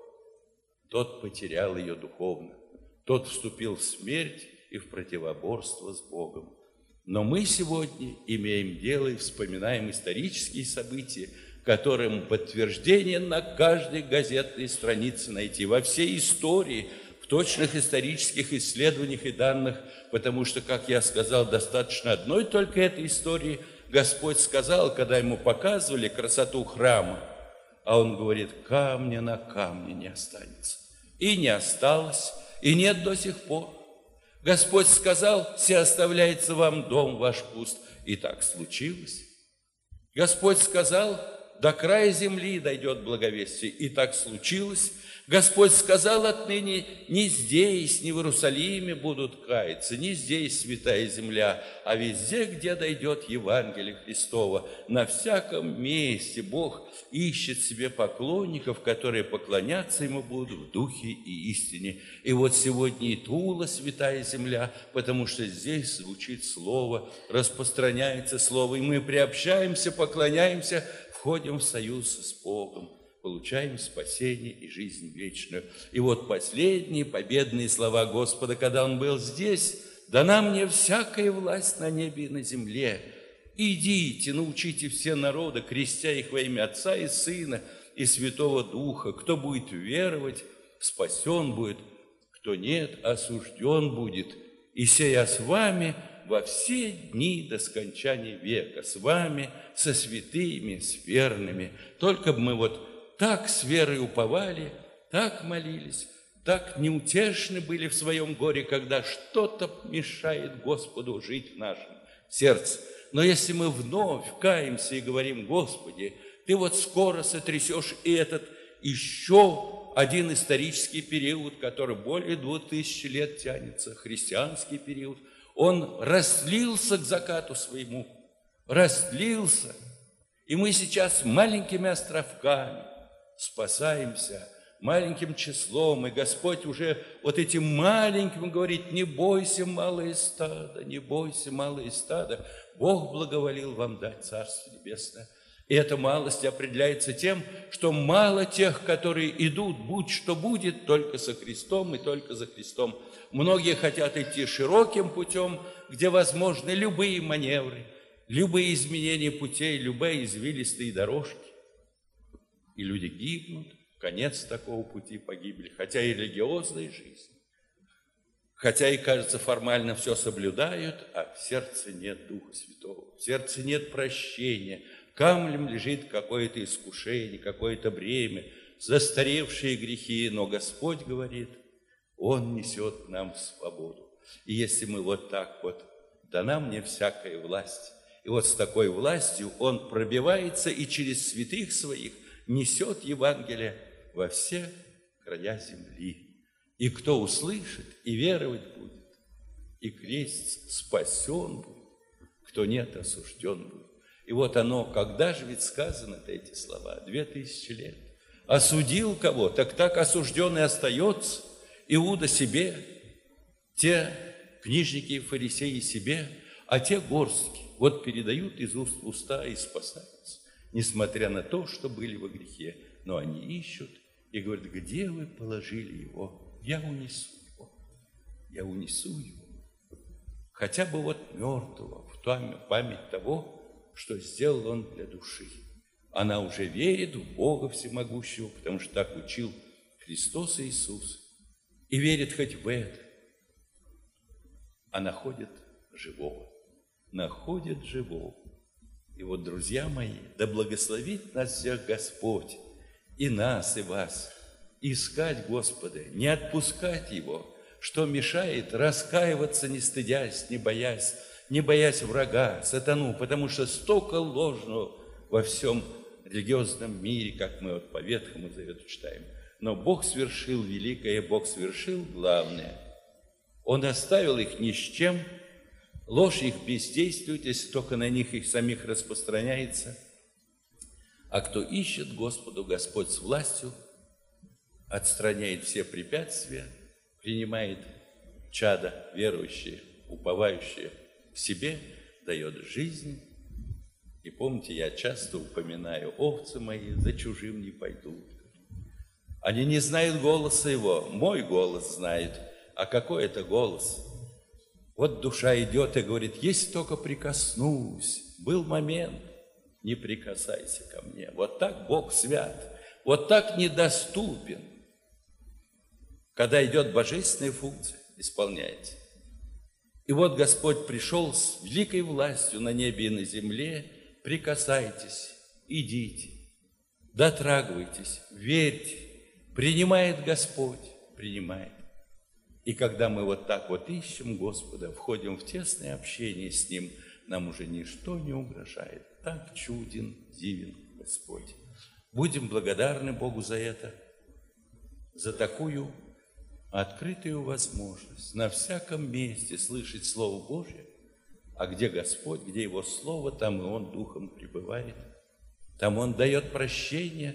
A: тот потерял ее духовно. Тот вступил в смерть и в противоборство с Богом. Но мы сегодня имеем дело и вспоминаем исторические события, которым подтверждение на каждой газетной странице найти, во всей истории, в точных исторических исследованиях и данных, потому что, как я сказал, достаточно одной только этой истории. Господь сказал, когда ему показывали красоту храма, а он говорит: камня на камне не останется. И не осталось, и нет до сих пор. Господь сказал: все оставляется вам дом ваш пуст. И так случилось. Господь сказал: до края земли дойдет благовестие. И так случилось. Господь сказал: отныне не здесь, не в Иерусалиме будут каяться, не здесь святая земля, а везде, где дойдет Евангелие Христово. На всяком месте Бог ищет себе поклонников, которые поклоняться Ему будут в духе и истине. И вот сегодня и Тула святая земля, потому что здесь звучит Слово, распространяется Слово, и мы приобщаемся, поклоняемся, входим в союз с Богом, получаем спасение и жизнь вечную. И вот последние победные слова Господа, когда Он был здесь: «Дана мне всякая власть на небе и на земле. Идите, научите все народы, крестя их во имя Отца и Сына и Святого Духа. Кто будет веровать, спасен будет, кто нет, осужден будет. И сей я с вами во все дни до скончания века, с вами, со святыми, с верными». Только бы мы вот так с верой уповали, так молились, так неутешны были в своем горе, когда что-то мешает Господу жить в нашем сердце. Но если мы вновь каемся и говорим: Господи, Ты вот скоро сотрясешь и этот еще один исторический период, который более 2000 лет тянется, христианский период, он разлился к закату своему, разлился. И мы сейчас маленькими островками спасаемся, маленьким числом, и Господь уже вот этим маленьким говорит: не бойся, малое стадо, не бойся, малое стадо, Бог благоволил вам дать Царство Небесное. И эта малость определяется тем, что мало тех, которые идут, будь что будет, только со Христом и только за Христом. Многие хотят идти широким путем, где возможны любые маневры, любые изменения путей, любые извилистые дорожки. И люди гибнут. Конец такого пути — погибели, хотя и религиозная жизнь, хотя и, кажется, формально все соблюдают, а в сердце нет Духа Святого, в сердце нет прощения, камнем лежит какое-то искушение, какое-то бремя, застаревшие грехи, но Господь говорит, Он несет нам свободу. И если мы вот так вот: дана мне всякая власть, и вот с такой властью Он пробивается и через святых Своих несет Евангелие во все края земли. И кто услышит и веровать будет, и крестится, спасен будет, кто нет, осужден будет. И вот оно, когда же ведь сказано-то эти слова? 2000 лет. Осудил кого? Так осужденный остается. Иуда себе, те книжники и фарисеи себе, а те горстки вот передают из уст в уста и спасаются, несмотря на то, что были во грехе. Но они ищут и говорят: где вы положили его? Я унесу его. Я унесу его. Хотя бы вот мертвого, в память того, что сделал он для души. Она уже верит в Бога Всемогущего, потому что так учил Христос Иисус. И верит хоть в это. А находит живого. Находит живого. И вот, друзья мои, да благословит нас всех Господь, и нас, и вас, искать Господа, не отпускать Его, что мешает раскаиваться, не стыдясь, не боясь врага, сатану, потому что столько ложного во всем религиозном мире, как мы вот по Ветхому Завету читаем. Но Бог свершил великое, Бог свершил главное. Он оставил их ни с чем, ложь их бездействует, если только на них их самих распространяется. А кто ищет Господу, Господь с властью отстраняет все препятствия, принимает чада верующие, уповающие в себе, дает жизнь. И помните, я часто упоминаю: овцы мои за чужим не пойдут. Они не знают голоса его, мой голос знают. А какой это голос? Вот душа идет и говорит: если только прикоснусь, был момент, не прикасайся ко мне. Вот так Бог свят, вот так недоступен. Когда идет божественная функция, исполняется. И вот Господь пришел с великой властью на небе и на земле. Прикасайтесь, идите, дотрагивайтесь, верьте. Принимает Господь, принимает. И когда мы вот так вот ищем Господа, входим в тесное общение с Ним, нам уже ничто не угрожает. Так чуден, дивен Господь. Будем благодарны Богу за это, за такую открытую возможность на всяком месте слышать Слово Божье. А где Господь, где Его Слово, там и Он Духом пребывает. Там Он дает прощение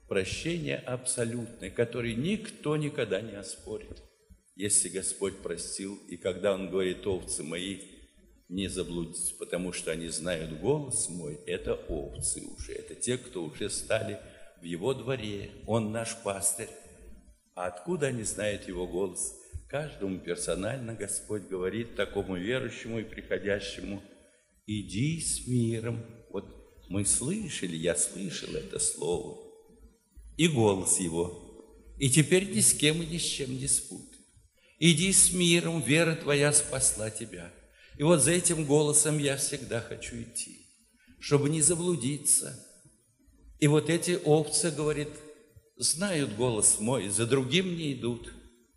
A: абсолютное, которое никто никогда не оспорит. Если Господь простил, и когда Он говорит: овцы мои, не заблудитесь, потому что они знают голос мой, это овцы уже, это те, кто уже стали в Его дворе. Он наш пастырь. А откуда они знают Его голос? Каждому персонально Господь говорит такому верующему и приходящему: иди с миром. Вот мы слышали, я слышал это слово и голос Его, и теперь ни с кем и ни с чем не спутай. Иди с миром, вера твоя спасла тебя. И вот за этим голосом я всегда хочу идти, чтобы не заблудиться. И вот эти овцы, говорит, знают голос мой, за другим не идут.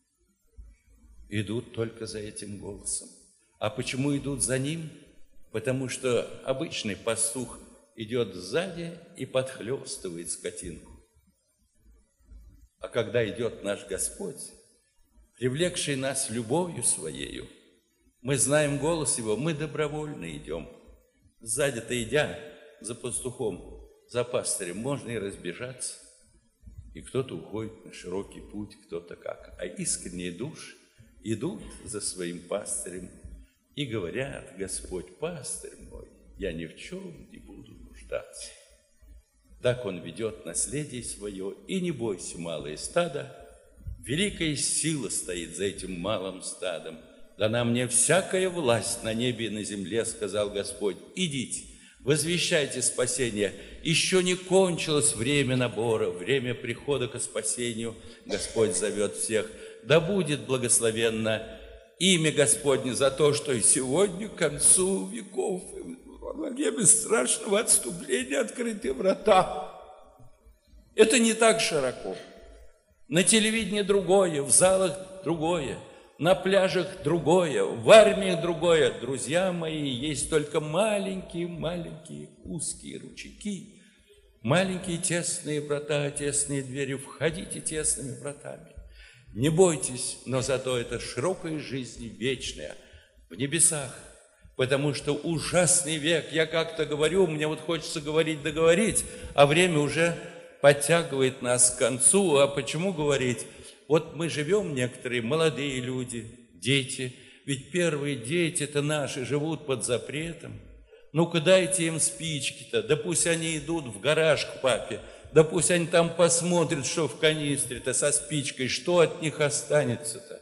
A: идут только за этим голосом. А почему идут за ним? Потому что обычный пастух идет сзади и подхлестывает скотинку. А когда идет наш Господь, привлекший нас любовью Своею, мы знаем голос Его, мы добровольно идем. Сзади-то идя за пастухом, за пастырем, можно и разбежаться. И кто-то уходит на широкий путь, кто-то как. А искренние души идут за своим пастырем и говорят: Господь, пастырь мой, я ни в чем не буду нуждаться. Так Он ведет наследие свое, и не бойся, малое стадо, великая сила стоит за этим малым стадом. Дана мне всякая власть на небе и на земле, сказал Господь. Идите, возвещайте спасение. Еще не кончилось время набора, время прихода к спасению. Господь зовет всех. Да будет благословенно имя Господне за то, что и сегодня, к концу веков, во время страшного отступления открыты врата. Это не так широко. На телевидении другое, в залах другое, на пляжах другое, в армии другое. Друзья мои, есть только маленькие узкие ручейки, маленькие тесные врата, тесные двери. Входите тесными вратами. Не бойтесь, но зато это широкая жизнь вечная в небесах. Потому что ужасный век, я как-то говорю, мне вот хочется договорить, а время уже подтягивает нас к концу. А почему говорить? Вот мы живем, некоторые молодые люди, дети, ведь первые дети-то наши живут под запретом. Ну-ка дайте им спички-то, да пусть они идут в гараж к папе, да пусть они там посмотрят, что в канистре-то со спичкой, что от них останется-то.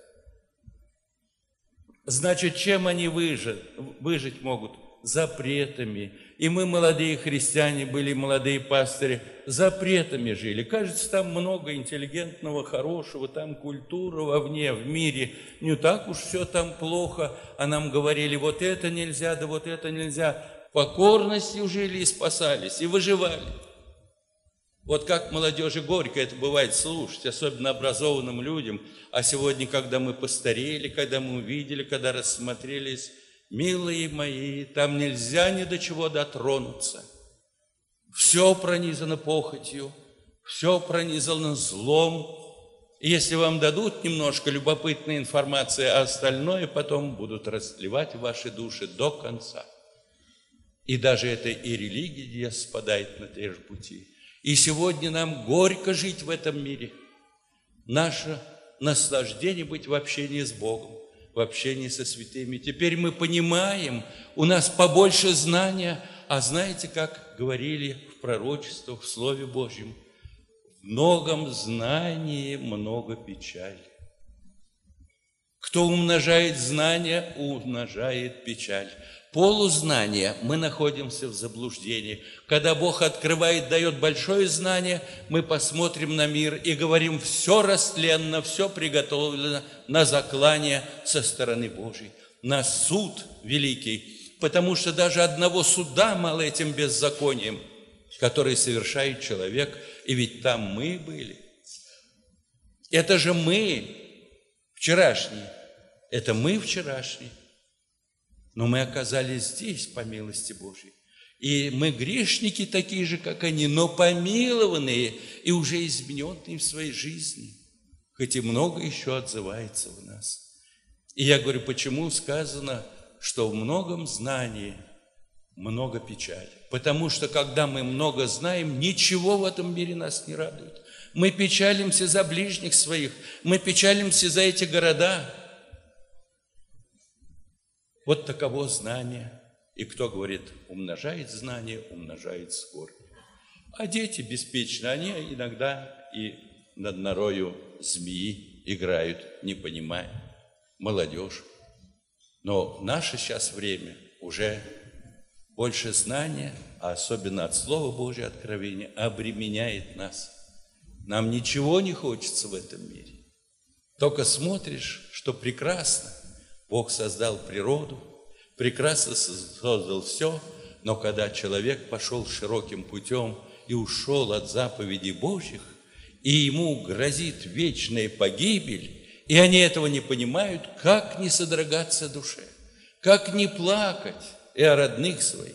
A: Значит, чем они выжить могут? Запретами. И мы, молодые христиане, были молодые пастыри, запретами жили. Кажется, там много интеллигентного, хорошего, там культура вовне, в мире. Не так уж все там плохо. А нам говорили, вот это нельзя, да вот это нельзя. Покорностью жили и спасались, и выживали. Вот как молодежи горько это бывает слушать, особенно образованным людям. А сегодня, когда мы постарели, когда мы увидели, когда рассмотрелись, милые мои, там нельзя ни до чего дотронуться. Все пронизано похотью, все пронизано злом. И если вам дадут немножко любопытной информации, а остальное потом будут расливать в ваши души до конца. И даже это и религия спадает на те же пути. И сегодня нам горько жить в этом мире. Наше наслаждение быть в общении с Богом, в общении со святыми. Теперь мы понимаем, у нас побольше знания, а знаете, как говорили в пророчествах, в Слове Божьем, в многом знании много печали. Кто умножает знания, умножает печаль. Полузнание, мы находимся в заблуждении. Когда Бог открывает, дает большое знание, мы посмотрим на мир и говорим, все растленно, все приготовлено на заклание со стороны Божьей, на суд великий, потому что даже одного суда мало этим беззаконием, который совершает человек, и ведь там мы были. Это же мы вчерашние, это мы вчерашние. Но мы оказались здесь по милости Божьей. И мы грешники такие же, как они, но помилованные и уже измененные в своей жизни. Хоть и много еще отзывается в нас. И я говорю, почему сказано, что в многом знании много печали. Потому что, когда мы много знаем, ничего в этом мире нас не радует. Мы печалимся за ближних своих, мы печалимся за эти города. Вот таково знание. И кто говорит, умножает знание, умножает скорбь. А дети беспечны, они иногда и над норою змеи играют, не понимая. Молодежь. Но в наше сейчас время уже больше знания, а особенно от Слова Божьего откровения, обременяет нас. Нам ничего не хочется в этом мире. Только смотришь, что прекрасно. Бог создал природу, прекрасно создал все, но когда человек пошел широким путем и ушел от заповедей Божьих, и ему грозит вечная погибель, И они этого не понимают, как не содрогаться душе, как не плакать и о родных своих.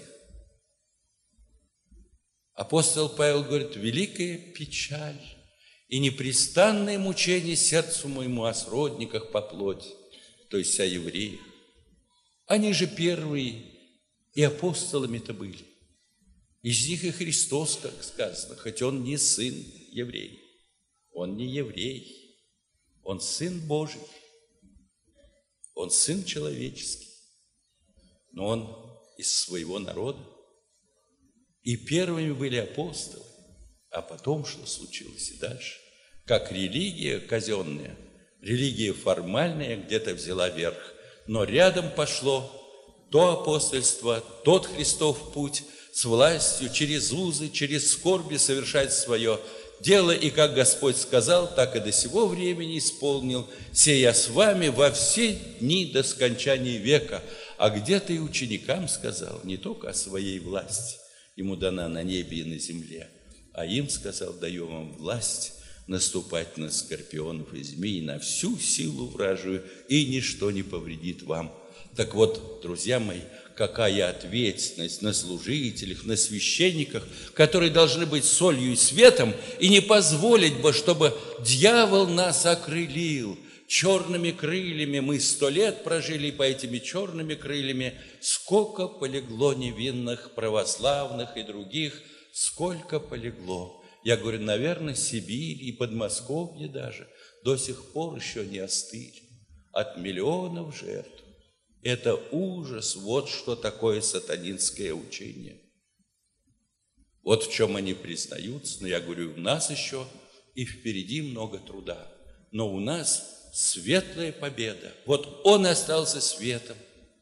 A: Апостол Павел говорит: великая печаль и непрестанное мучение сердцу моему о сродниках по плоти, то есть о евреях. Они же первые и апостолами-то были. Из них и Христос, как сказано, хоть он не сын еврей, он не еврей, он сын Божий, он сын человеческий, но он из своего народа. И первыми были апостолы, а потом что случилось и дальше? Как религия казенная, религия формальная где-то взяла верх, но рядом пошло то апостольство, тот Христов путь с властью через узы, через скорби совершать свое дело, и как Господь сказал, так и до сего времени исполнил: «Сея с вами во все дни до скончания века». А где-то и ученикам сказал не только о своей власти, ему дана на небе и на земле, а им сказал: даю вам власть наступать на скорпионов и змей, на всю силу вражию, и ничто не повредит вам. Так вот, друзья мои, какая ответственность на служителях, на священниках, которые должны быть солью и светом, и не позволить бы, чтобы дьявол нас окрылил черными крыльями. Мы 100 лет прожили по этими черными крыльями. Сколько полегло невинных православных и других, сколько полегло. Я говорю, наверное, Сибирь и Подмосковье даже до сих пор еще не остыли от миллионов жертв. Это ужас, вот что такое сатанинское учение. Вот в чем они признаются, но я говорю, у нас еще и впереди много труда, но у нас светлая победа. Вот он остался светом,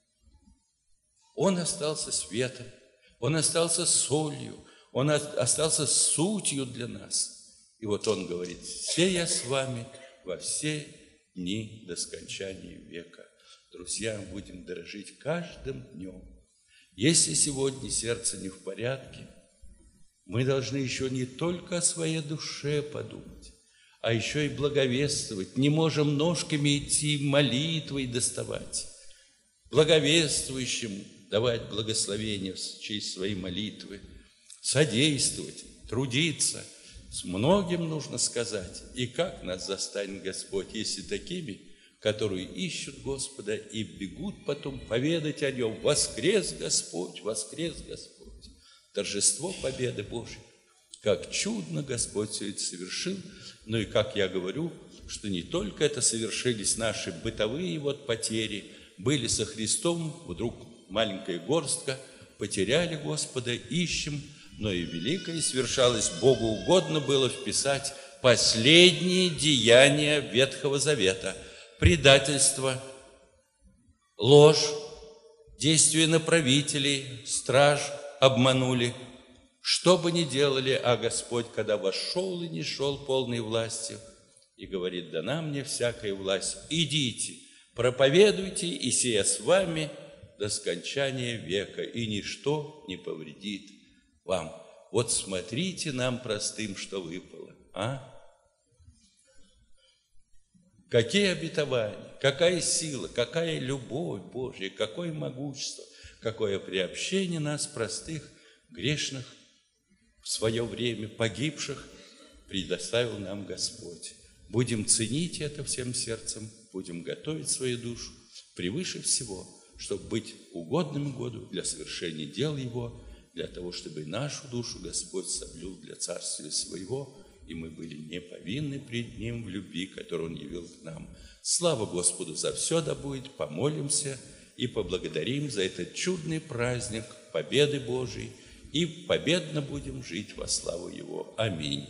A: он остался светом, он остался солью, он остался сутью для нас. И вот он говорит: «Сея с вами во все дни до скончания века». Друзья, будем дорожить каждым днем. Если сегодня сердце не в порядке, мы должны еще не только о своей душе подумать, а еще и благовествовать. Не можем ножками идти, молитвой доставать. Благовествующим давать благословение в честь своей молитвы, содействовать, трудиться. С многим нужно сказать. И как нас застанет Господь, если такими, которые ищут Господа и бегут потом поведать о Нем: воскрес Господь, воскрес Господь. Торжество победы Божьей. Как чудно Господь все это совершил. Ну и как я говорю, что не только это совершились наши бытовые потери, были со Христом, вдруг маленькая горстка, потеряли Господа, ищем, но и великое совершалось. Богу угодно было вписать последние деяния Ветхого Завета: предательство, ложь, действия на правителей, страж обманули. Что бы ни делали, а Господь, когда вошел и не шел полной властью, и говорит: дана мне всякая власть, идите, проповедуйте, и сея с вами до скончания века, и ничто не повредит вам. Вот смотрите нам простым, что выпало, а? Какие обетования, какая сила, какая любовь Божья, какое могущество, какое приобщение нас, простых, грешных, в свое время погибших, предоставил нам Господь. Будем ценить это всем сердцем, будем готовить свою душу превыше всего, чтобы быть угодным Году для совершения дел Его, для того, чтобы нашу душу Господь соблюл для царствия Своего, и мы были не повинны пред Ним в любви, которую Он явил к нам. Слава Господу за все да будет, помолимся и поблагодарим за этот чудный праздник победы Божией, и победно будем жить во славу Его. Аминь.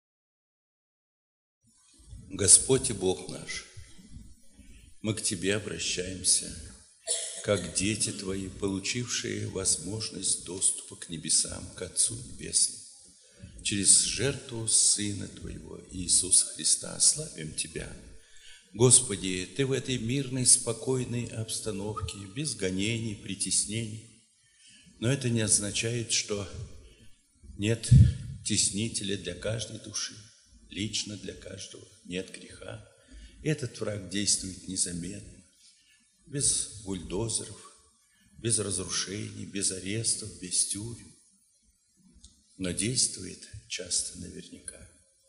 A: Господь и Бог наш, мы к Тебе обращаемся, как дети Твои, получившие возможность доступа к небесам, к Отцу Небесному. Через жертву Сына Твоего, Иисуса Христа, славим Тебя. Господи, Ты в этой мирной, спокойной обстановке, без гонений, притеснений. Но это не означает, что нет теснителя для каждой души, лично для каждого, нет греха. Этот враг действует незаметно, без бульдозеров, без разрушений, без арестов, без тюрем, но действует часто наверняка.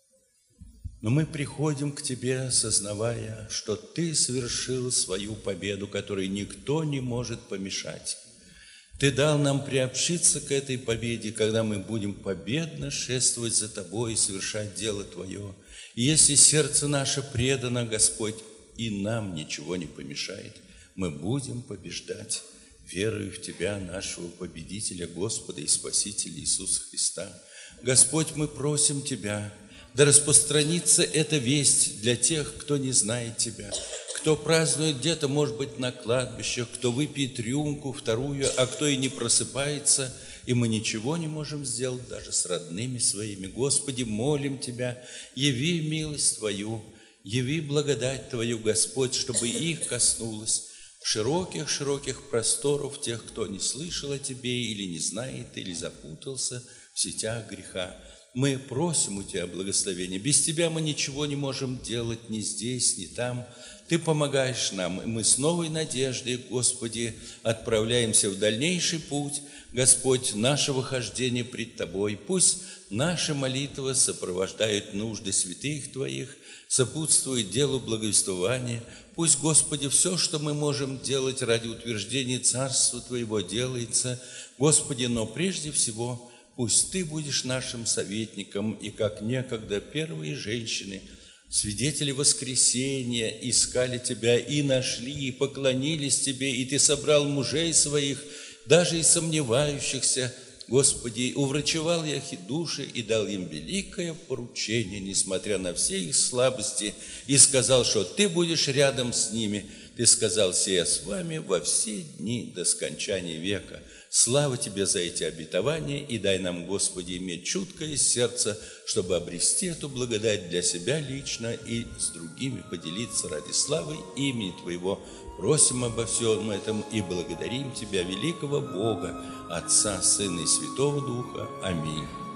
A: Но мы приходим к Тебе, осознавая, что Ты совершил свою победу, которой никто не может помешать. Ты дал нам приобщиться к этой победе, когда мы будем победно шествовать за Тобой и совершать дело Твое. И если сердце наше предано, Господь, и нам ничего не помешает, мы будем побеждать, веруя в Тебя, нашего победителя, Господа и Спасителя Иисуса Христа. Господь, мы просим Тебя, да распространится эта весть для тех, кто не знает Тебя, кто празднует где-то, может быть, на кладбищах, кто выпьет рюмку, вторую, а кто и не просыпается, и мы ничего не можем сделать даже с родными своими. Господи, молим Тебя, яви милость Твою, яви благодать Твою, Господь, чтобы их коснулось широких просторов тех, кто не слышал о Тебе или не знает, или запутался в сетях греха. Мы просим у Тебя благословения. Без Тебя мы ничего не можем делать ни здесь, ни там. Ты помогаешь нам, и мы с новой надеждой, Господи, отправляемся в дальнейший путь, Господь, нашего хождения пред Тобой. Пусть наши молитвы сопровождают нужды святых Твоих, сопутствуют делу благовествования. Пусть, Господи, все, что мы можем делать ради утверждения Царства Твоего, делается, Господи, но прежде всего пусть Ты будешь нашим советником, и как некогда первые женщины, свидетели воскресения, искали Тебя и нашли, и поклонились Тебе, и Ты собрал мужей своих, даже и сомневающихся, Господи, уврачевал их и души, и дал им великое поручение, несмотря на все их слабости, и сказал, что Ты будешь рядом с ними. Ты сказал, сея с вами во все дни до скончания века. Слава Тебе за эти обетования, и дай нам, Господи, иметь чуткое сердце, чтобы обрести эту благодать для себя лично и с другими поделиться ради славы имени Твоего. Просим обо всем этом и благодарим Тебя, великого Бога, Отца, Сына и Святого Духа. Аминь.